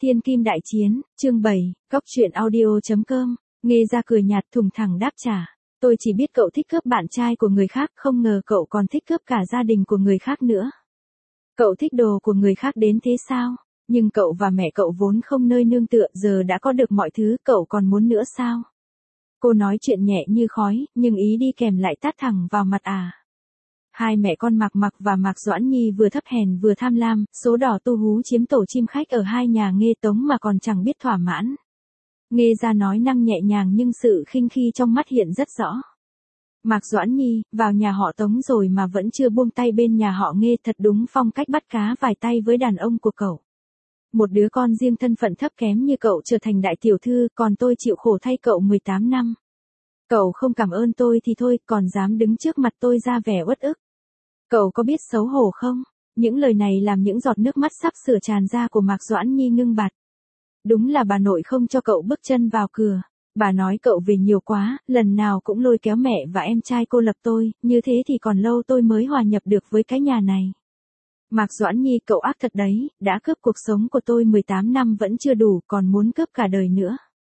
Thiên Kim Đại Chiến, chương 7, góc truyện audio.com, Nghe ra cười nhạt thùng thẳng đáp trả. Tôi chỉ biết cậu thích cướp bạn trai của người khác, không ngờ cậu còn thích cướp cả gia đình của người khác nữa. Cậu thích đồ của người khác đến thế sao? Nhưng cậu và mẹ cậu vốn không nơi nương tựa, giờ đã có được mọi thứ, cậu còn muốn nữa sao? Cô nói chuyện nhẹ như khói, nhưng ý đi kèm lại tát thẳng vào mặt à. Hai mẹ con Mạc Mặc và Mạc Doãn Nhi vừa thấp hèn vừa tham lam, số đỏ tu hú chiếm tổ chim khách ở hai nhà Nghê Tống mà còn chẳng biết thỏa mãn. Nghê ra nói năng nhẹ nhàng nhưng sự khinh khi trong mắt hiện rất rõ. Mạc Doãn Nhi, vào nhà họ Tống rồi mà vẫn chưa buông tay bên nhà họ Nghê, thật đúng phong cách bắt cá vài tay với đàn ông của cậu. Một đứa con riêng thân phận thấp kém như cậu trở thành đại tiểu thư, còn tôi chịu khổ thay cậu 18 năm. Cậu không cảm ơn tôi thì thôi, còn dám đứng trước mặt tôi ra vẻ uất ức. Cậu có biết xấu hổ không? Những lời này làm những giọt nước mắt sắp sửa tràn ra của Mạc Doãn Nhi ngưng bặt. Đúng là bà nội không cho cậu bước chân vào cửa. Bà nói cậu về nhiều quá, lần nào cũng lôi kéo mẹ và em trai cô lập tôi, như thế thì còn lâu tôi mới hòa nhập được với cái nhà này. Mạc Doãn Nhi, cậu ác thật đấy, đã cướp cuộc sống của tôi 18 năm vẫn chưa đủ, còn muốn cướp cả đời nữa.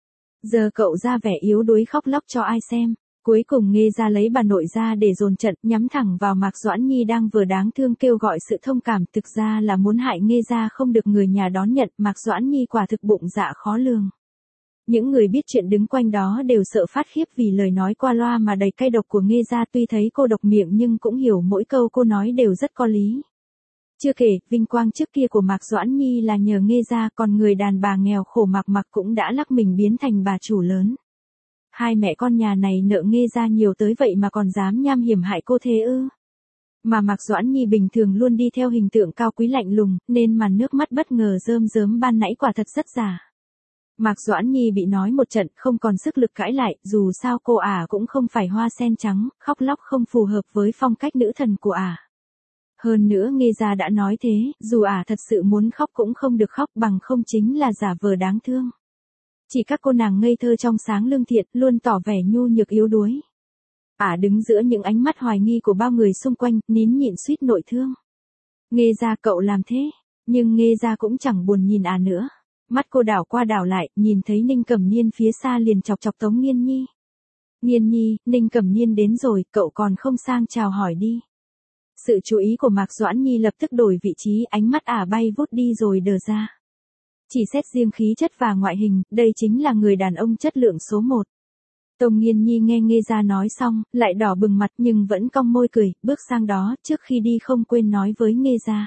Giờ cậu ra vẻ yếu đuối khóc lóc cho ai xem. Cuối cùng Nghê ra lấy bà nội ra để dồn trận, nhắm thẳng vào Mạc Doãn Nhi đang vừa đáng thương kêu gọi sự thông cảm, thực ra là muốn hại Nghê ra không được người nhà đón nhận. Mạc Doãn Nhi quả thực bụng dạ khó lường. Những người biết chuyện đứng quanh đó đều sợ phát khiếp vì lời nói qua loa mà đầy cay độc của Nghê ra, tuy thấy cô độc miệng nhưng cũng hiểu mỗi câu cô nói đều rất có lý. Chưa kể, vinh quang trước kia của Mạc Doãn Nhi là nhờ Nghê ra, còn người đàn bà nghèo khổ Mạc Mặc cũng đã lắc mình biến thành bà chủ lớn. Hai mẹ con nhà này nợ Nghê ra nhiều tới vậy mà còn dám nham hiểm hại cô thế ư? Mà Mạc Doãn Nhi bình thường luôn đi theo hình tượng cao quý lạnh lùng, nên màn nước mắt bất ngờ rơm rớm ban nãy quả thật rất giả. Mạc Doãn Nhi bị nói một trận không còn sức lực cãi lại, dù sao cô cũng không phải hoa sen trắng, khóc lóc không phù hợp với phong cách nữ thần của Hơn nữa Nghê ra đã nói thế, dù thật sự muốn khóc cũng không được khóc, bằng không chính là giả vờ đáng thương. Chỉ các cô nàng ngây thơ trong sáng lương thiện, luôn tỏ vẻ nhu nhược yếu đuối. Đứng giữa những ánh mắt hoài nghi của bao người xung quanh, nín nhịn suýt nội thương. Nghê ra, cậu làm thế. Nhưng Nghê ra cũng chẳng buồn nhìn nữa. Mắt cô đảo qua đảo lại, nhìn thấy Ninh Cẩm Niên phía xa liền chọc chọc Tống Nghiên Nhi. Nghiên Nhi, Ninh Cẩm Niên đến rồi, cậu còn không sang chào hỏi đi. Sự chú ý của Mạc Doãn Nhi lập tức đổi vị trí, ánh mắt bay vút đi rồi đờ ra. Chỉ xét riêng khí chất và ngoại hình, đây chính là người đàn ông chất lượng số 1. Tống Nghiên Nhi nghe Nghê ra nói xong, lại đỏ bừng mặt nhưng vẫn cong môi cười, bước sang đó, trước khi đi không quên nói với Nghê ra.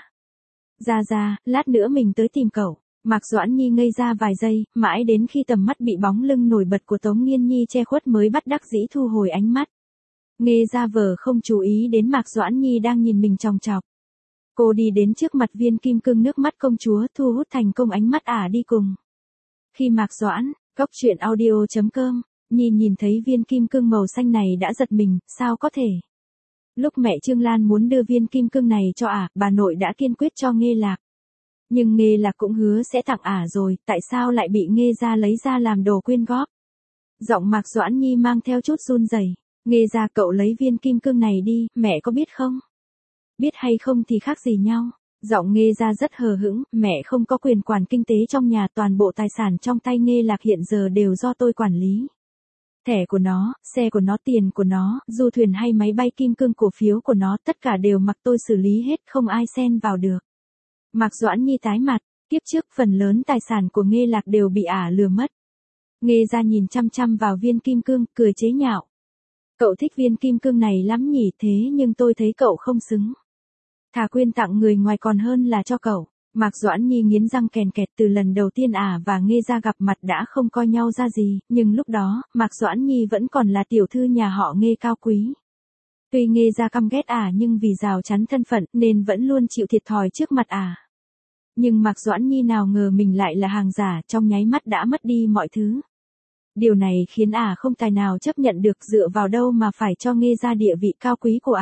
Ra, lát nữa mình tới tìm cậu. Mạc Doãn Nhi ngây ra vài giây, mãi đến khi tầm mắt bị bóng lưng nổi bật của Tống Nghiên Nhi che khuất mới bất đắc dĩ thu hồi ánh mắt. Nghê ra vờ không chú ý đến Mạc Doãn Nhi đang nhìn mình chòng chọc. Cô đi đến trước mặt viên kim cương nước mắt công chúa, thu hút thành công ánh mắt đi cùng. Khi Mạc Doãn, góc truyện audio.com, nhìn thấy viên kim cương màu xanh này đã giật mình, sao có thể. Lúc mẹ Trương Lan muốn đưa viên kim cương này cho bà nội đã kiên quyết cho Nghê Lạc. Nhưng Nghê Lạc cũng hứa sẽ tặng rồi, tại sao lại bị Nghê ra lấy ra làm đồ quyên góp. Giọng Mạc Doãn Nhi mang theo chút run rẩy. Nghê ra, cậu lấy viên kim cương này đi, mẹ có biết không? Biết hay không thì khác gì nhau. Giọng Nghê ra rất hờ hững, mẹ không có quyền quản kinh tế trong nhà, toàn bộ tài sản trong tay Nghê Lạc hiện giờ đều do tôi quản lý. Thẻ của nó, xe của nó, tiền của nó, du thuyền hay máy bay kim cương, cổ phiếu của nó, tất cả đều mặc tôi xử lý hết, không ai xen vào được. Mạc Doãn Nhi tái mặt, kiếp trước phần lớn tài sản của Nghê Lạc đều bị lừa mất. Nghê ra nhìn chăm chăm vào viên kim cương, cười chế nhạo. Cậu thích viên kim cương này lắm nhỉ, thế nhưng tôi thấy cậu không xứng. Thà quyên tặng người ngoài còn hơn là cho cậu. Mạc Doãn Nhi nghiến răng kèn kẹt, từ lần đầu tiên và Nghê ra gặp mặt đã không coi nhau ra gì, nhưng lúc đó, Mạc Doãn Nhi vẫn còn là tiểu thư nhà họ Nghê cao quý. Tuy Nghê ra căm ghét nhưng vì rào chắn thân phận nên vẫn luôn chịu thiệt thòi trước mặt Nhưng Mạc Doãn Nhi nào ngờ mình lại là hàng giả, trong nháy mắt đã mất đi mọi thứ. Điều này khiến không tài nào chấp nhận được, dựa vào đâu mà phải cho Nghê ra địa vị cao quý của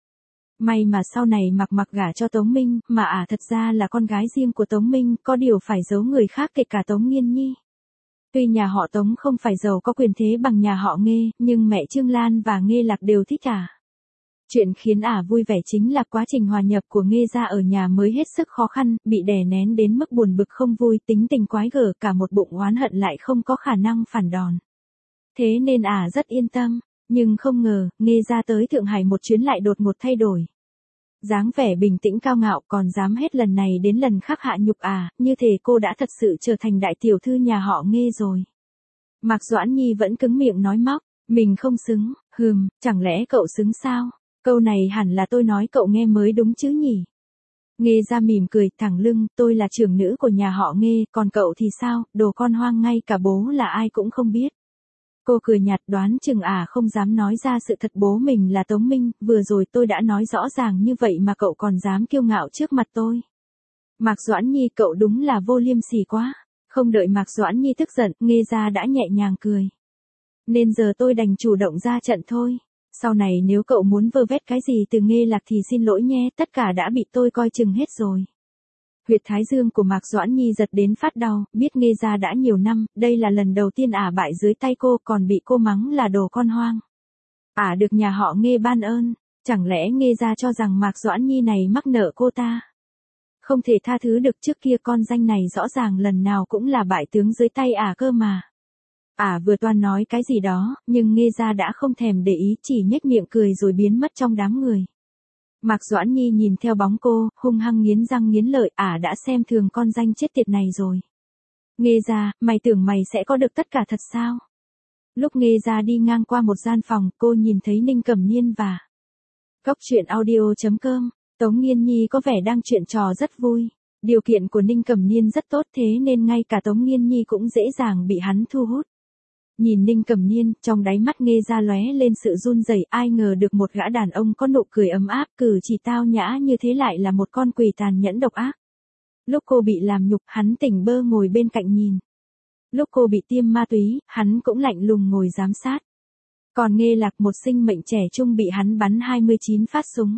May mà sau này Mạc Mặc gả cho Tống Minh, mà thật ra là con gái riêng của Tống Minh, có điều phải giấu người khác kể cả Tống Nghiên Nhi. Tuy nhà họ Tống không phải giàu có quyền thế bằng nhà họ Nghê, nhưng mẹ Trương Lan và Nghê Lạc đều thích Chuyện khiến vui vẻ chính là quá trình hòa nhập của Nghê gia ở nhà mới hết sức khó khăn, bị đè nén đến mức buồn bực không vui, tính tình quái gở, cả một bụng oán hận lại không có khả năng phản đòn. Thế nên rất yên tâm, nhưng không ngờ, Nghê gia tới Thượng Hải một chuyến lại đột ngột thay đổi. Dáng vẻ bình tĩnh cao ngạo còn dám hết lần này đến lần khác hạ nhục như thể cô đã thật sự trở thành đại tiểu thư nhà họ Nghê rồi. Mạc Doãn Nhi vẫn cứng miệng nói móc, mình không xứng, chẳng lẽ cậu xứng sao? Câu này hẳn là tôi nói cậu nghe mới đúng chứ nhỉ? Nghê gia mỉm cười, thẳng lưng, tôi là trưởng nữ của nhà họ Nghê, còn cậu thì sao, đồ con hoang ngay cả bố là ai cũng không biết. Cô cười nhạt, đoán chừng không dám nói ra sự thật, bố mình là Tống Minh, vừa rồi tôi đã nói rõ ràng như vậy mà cậu còn dám kiêu ngạo trước mặt tôi. Mạc Doãn Nhi, cậu đúng là vô liêm sỉ quá. Không đợi Mạc Doãn Nhi tức giận, Nghê gia đã nhẹ nhàng cười. Nên giờ tôi đành chủ động ra trận thôi. Sau này nếu cậu muốn vơ vét cái gì từ Nghê Lạc thì xin lỗi nhé, tất cả đã bị tôi coi chừng hết rồi. Huyệt thái dương của Mạc Doãn Nhi giật đến phát đau, biết Nghê gia đã nhiều năm, đây là lần đầu tiên bại dưới tay cô, còn bị cô mắng là đồ con hoang. Được nhà họ Nghê ban ơn, chẳng lẽ Nghê gia cho rằng Mạc Doãn Nhi này mắc nợ cô ta? Không thể tha thứ được, trước kia con danh này rõ ràng lần nào cũng là bại tướng dưới tay cơ mà. Vừa toan nói cái gì đó, nhưng Nghê gia đã không thèm để ý, chỉ nhếch miệng cười rồi biến mất trong đám người. Mạc Doãn Nhi nhìn theo bóng cô, hung hăng nghiến răng nghiến lợi, đã xem thường con danh chết tiệt này rồi. Nghê gia, mày tưởng mày sẽ có được tất cả thật sao? Lúc Nghê gia đi ngang qua một gian phòng, cô nhìn thấy Ninh Cẩm Nhiên và Góc truyện audio.com. Tống Nghiên Nhi có vẻ đang chuyện trò rất vui. Điều kiện của Ninh Cẩm Nhiên rất tốt, thế nên ngay cả Tống Nghiên Nhi cũng dễ dàng bị hắn thu hút. Nhìn Ninh Cẩm Nhiên, trong đáy mắt Nghê gia lóe lên sự run rẩy, ai ngờ được một gã đàn ông có nụ cười ấm áp, cử chỉ tao nhã như thế lại là một con quỷ tàn nhẫn độc ác. Lúc cô bị làm nhục, hắn tỉnh bơ ngồi bên cạnh nhìn. Lúc cô bị tiêm ma túy, hắn cũng lạnh lùng ngồi giám sát. Còn Nghê Lạc, một sinh mệnh trẻ trung, bị hắn bắn 29 phát súng.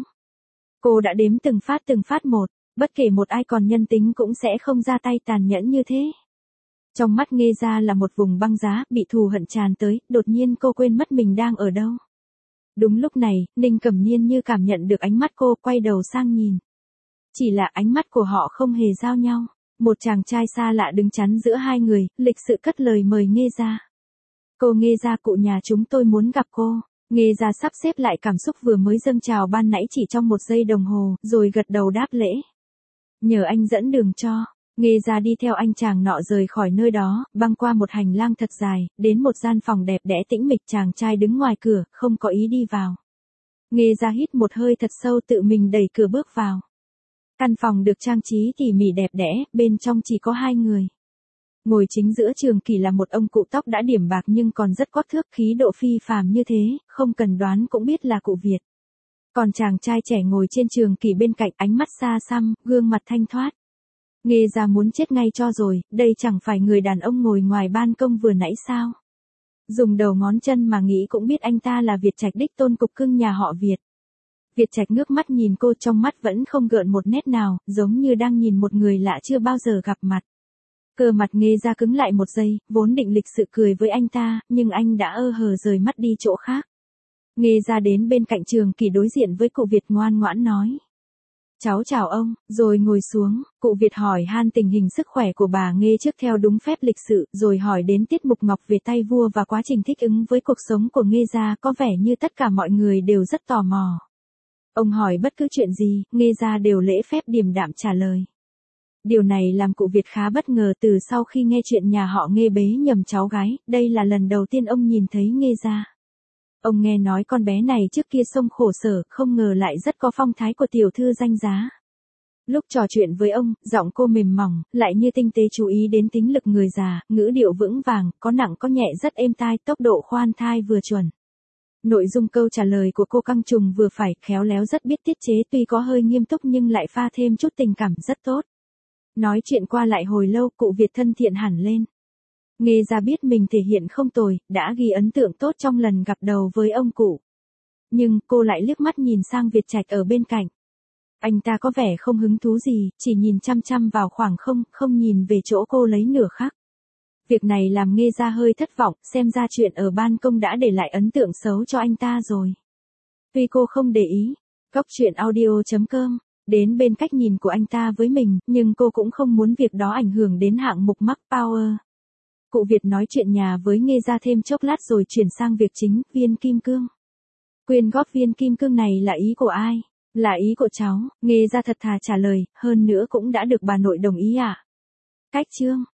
Cô đã đếm từng phát một, bất kể một ai còn nhân tính cũng sẽ không ra tay tàn nhẫn như thế. Trong mắt Nghê gia là một vùng băng giá, bị thù hận tràn tới, đột nhiên cô quên mất mình đang ở đâu. Đúng lúc này, Ninh Cẩm Nhiên như cảm nhận được ánh mắt cô, quay đầu sang nhìn. Chỉ là ánh mắt của họ không hề giao nhau. Một chàng trai xa lạ đứng chắn giữa hai người, lịch sự cất lời mời Nghê gia. Cô Nghê gia, cụ nhà chúng tôi muốn gặp cô. Nghê gia sắp xếp lại cảm xúc vừa mới dâng trào ban nãy chỉ trong 1 giây đồng hồ, rồi gật đầu đáp lễ. Nhờ anh dẫn đường cho. Nghê gia đi theo anh chàng nọ rời khỏi nơi đó, băng qua một hành lang thật dài, đến một gian phòng đẹp đẽ tĩnh mịch, chàng trai đứng ngoài cửa, không có ý đi vào. Nghê gia hít một hơi thật sâu, tự mình đẩy cửa bước vào. Căn phòng được trang trí tỉ mỉ đẹp đẽ, bên trong chỉ có 2 người. Ngồi chính giữa Trường Kỳ là một ông cụ tóc đã điểm bạc nhưng còn rất có thước, khí độ phi phàm như thế, không cần đoán cũng biết là cụ Việt. Còn chàng trai trẻ ngồi trên Trường Kỳ bên cạnh, ánh mắt xa xăm, gương mặt thanh thoát. Nghê gia muốn chết ngay cho rồi, đây chẳng phải người đàn ông ngồi ngoài ban công vừa nãy sao? Dùng đầu ngón chân mà nghĩ cũng biết anh ta là Việt Trạch, đích tôn cục cưng nhà họ Việt. Việt Trạch ngước mắt nhìn cô, trong mắt vẫn không gợn một nét nào, giống như đang nhìn một người lạ chưa bao giờ gặp mặt. Cơ mặt Nghê gia cứng lại 1 giây, vốn định lịch sự cười với anh ta, nhưng anh đã hờ rời mắt đi chỗ khác. Nghê gia đến bên cạnh Trường Kỳ đối diện với cụ Việt, ngoan ngoãn nói. Cháu chào ông, rồi ngồi xuống, cụ Việt hỏi han tình hình sức khỏe của bà Nghê trước theo đúng phép lịch sự, rồi hỏi đến tiết mục Ngọc về tay vua và quá trình thích ứng với cuộc sống của Nghê gia, có vẻ như tất cả mọi người đều rất tò mò. Ông hỏi bất cứ chuyện gì, Nghê gia đều lễ phép điềm đạm trả lời. Điều này làm cụ Việt khá bất ngờ, từ sau khi nghe chuyện nhà họ Nghê bế nhầm cháu gái, đây là lần đầu tiên ông nhìn thấy Nghê gia. Ông nghe nói con bé này trước kia sống khổ sở, không ngờ lại rất có phong thái của tiểu thư danh giá. Lúc trò chuyện với ông, giọng cô mềm mỏng, lại như tinh tế chú ý đến tính lực người già, ngữ điệu vững vàng, có nặng có nhẹ rất êm tai, tốc độ khoan thai vừa chuẩn. Nội dung câu trả lời của cô căng trùng vừa phải, khéo léo, rất biết tiết chế, tuy có hơi nghiêm túc nhưng lại pha thêm chút tình cảm, rất tốt. Nói chuyện qua lại hồi lâu, cụ Việt thân thiện hẳn lên. Nghê gia biết mình thể hiện không tồi, đã ghi ấn tượng tốt trong lần gặp đầu với ông cụ. Nhưng cô lại liếc mắt nhìn sang Việt Trạch ở bên cạnh. Anh ta có vẻ không hứng thú gì, chỉ nhìn chăm chăm vào khoảng không nhìn về chỗ cô lấy nửa khắc. Việc này làm Nghê gia hơi thất vọng, xem ra chuyện ở ban công đã để lại ấn tượng xấu cho anh ta rồi. Tuy cô không để ý. Cóc truyện audio.com. Đến bên cách nhìn của anh ta với mình, nhưng cô cũng không muốn việc đó ảnh hưởng đến hạng mục Max Power. Cụ Việt nói chuyện nhà với Nghê Gia thêm chốc lát rồi chuyển sang việc chính, viên kim cương. Quyên góp viên kim cương này là ý của ai? Là ý của cháu, Nghê Gia thật thà trả lời, hơn nữa cũng đã được bà nội đồng ý ạ. Cách chương.